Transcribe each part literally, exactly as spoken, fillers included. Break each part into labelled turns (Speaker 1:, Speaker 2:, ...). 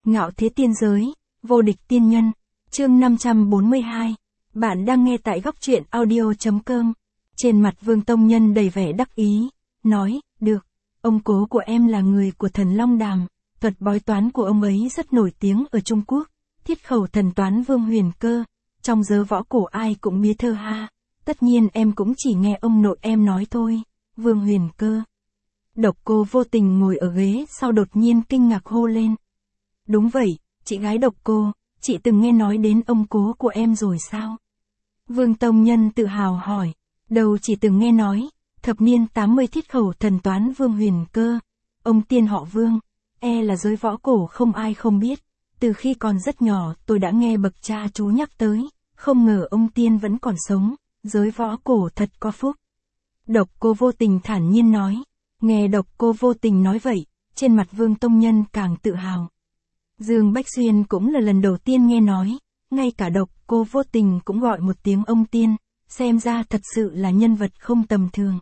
Speaker 1: Ngạo thế tiên giới, vô địch tiên nhân, chương năm trăm bốn mươi hai. Bạn đang nghe tại góc truyện audio chấm com. Trên mặt Vương Tông Nhân đầy vẻ đắc ý, nói, được, ông cố của em là người của thần Long Đàm, thuật bói toán của ông ấy rất nổi tiếng ở Trung Quốc, thiết khẩu thần toán Vương Huyền Cơ, trong giới võ cổ ai cũng biết thơ ha, tất nhiên em cũng chỉ nghe ông nội em nói thôi, Vương Huyền Cơ. Độc Cô Vô Tình ngồi ở ghế sau đột nhiên kinh ngạc hô lên. Đúng vậy, chị gái Độc Cô, chị từng nghe nói đến ông cố của em rồi sao? Vương Tông Nhân tự hào hỏi, đầu chỉ từng nghe nói, thập niên tám mươi thiết khẩu thần toán Vương Huyền Cơ, ông tiên họ Vương, e là giới võ cổ không ai không biết, từ khi còn rất nhỏ tôi đã nghe bậc cha chú nhắc tới, không ngờ ông tiên vẫn còn sống, giới võ cổ thật có phúc. Độc Cô Vô Tình thản nhiên nói, nghe Độc Cô Vô Tình nói vậy, trên mặt Vương Tông Nhân càng tự hào. Dương Bách Xuyên cũng là lần đầu tiên nghe nói, ngay cả Độc Cô Vô Tình cũng gọi một tiếng ông tiên, xem ra thật sự là nhân vật không tầm thường.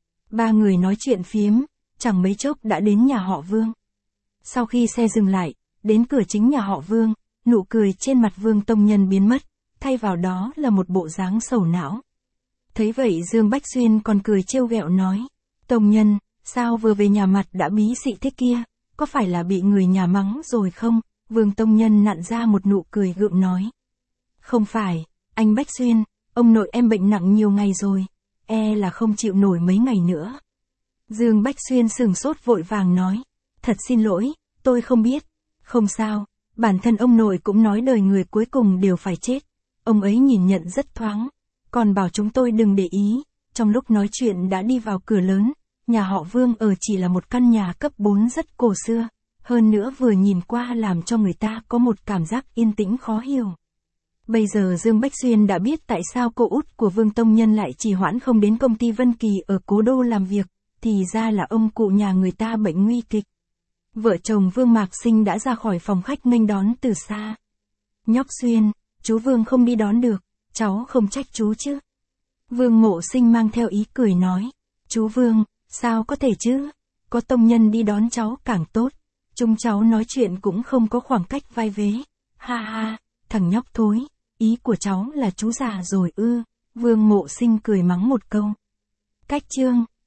Speaker 1: Ba người nói chuyện phiếm, chẳng mấy chốc đã đến nhà họ Vương. Sau khi xe dừng lại, đến cửa chính nhà họ Vương, nụ cười trên mặt Vương Tông Nhân biến mất, thay vào đó là một bộ dáng sầu não. Thấy vậy Dương Bách Xuyên còn cười trêu ghẹo nói, Tông Nhân, sao vừa về nhà mặt đã bí xị thế kia, có phải là bị người nhà mắng rồi không? Vương Tông Nhân nặn ra một nụ cười gượng nói. Không phải, anh Bách Xuyên, ông nội em bệnh nặng nhiều ngày rồi, e là không chịu nổi mấy ngày nữa. Dương Bách Xuyên sửng sốt vội vàng nói, thật xin lỗi, tôi không biết, không sao, bản thân ông nội cũng nói đời người cuối cùng đều phải chết, ông ấy nhìn nhận rất thoáng, còn bảo chúng tôi đừng để ý, trong lúc nói chuyện đã đi vào cửa lớn, nhà họ Vương ở chỉ là một căn nhà cấp bốn rất cổ xưa. Hơn nữa vừa nhìn qua làm cho người ta có một cảm giác yên tĩnh khó hiểu. Bây giờ Dương Bách Xuyên đã biết tại sao cô út của Vương Tông Nhân lại trì hoãn không đến công ty Vân Kỳ ở Cố Đô làm việc, thì ra là ông cụ nhà người ta bệnh nguy kịch. Vợ chồng Vương Mạc Sinh đã ra khỏi phòng khách nghênh đón từ xa. Nhóc Xuyên, chú Vương không đi đón được, cháu không trách chú chứ. Vương Ngộ Sinh mang theo ý cười nói, chú Vương, sao có thể chứ, có Tông Nhân đi đón cháu càng tốt. Chúng cháu nói chuyện cũng không có khoảng cách vai vế. Ha ha, thằng nhóc thối, ý của cháu là chú già rồi ư. Vương Ngộ Sinh cười mắng một câu. Cách chương.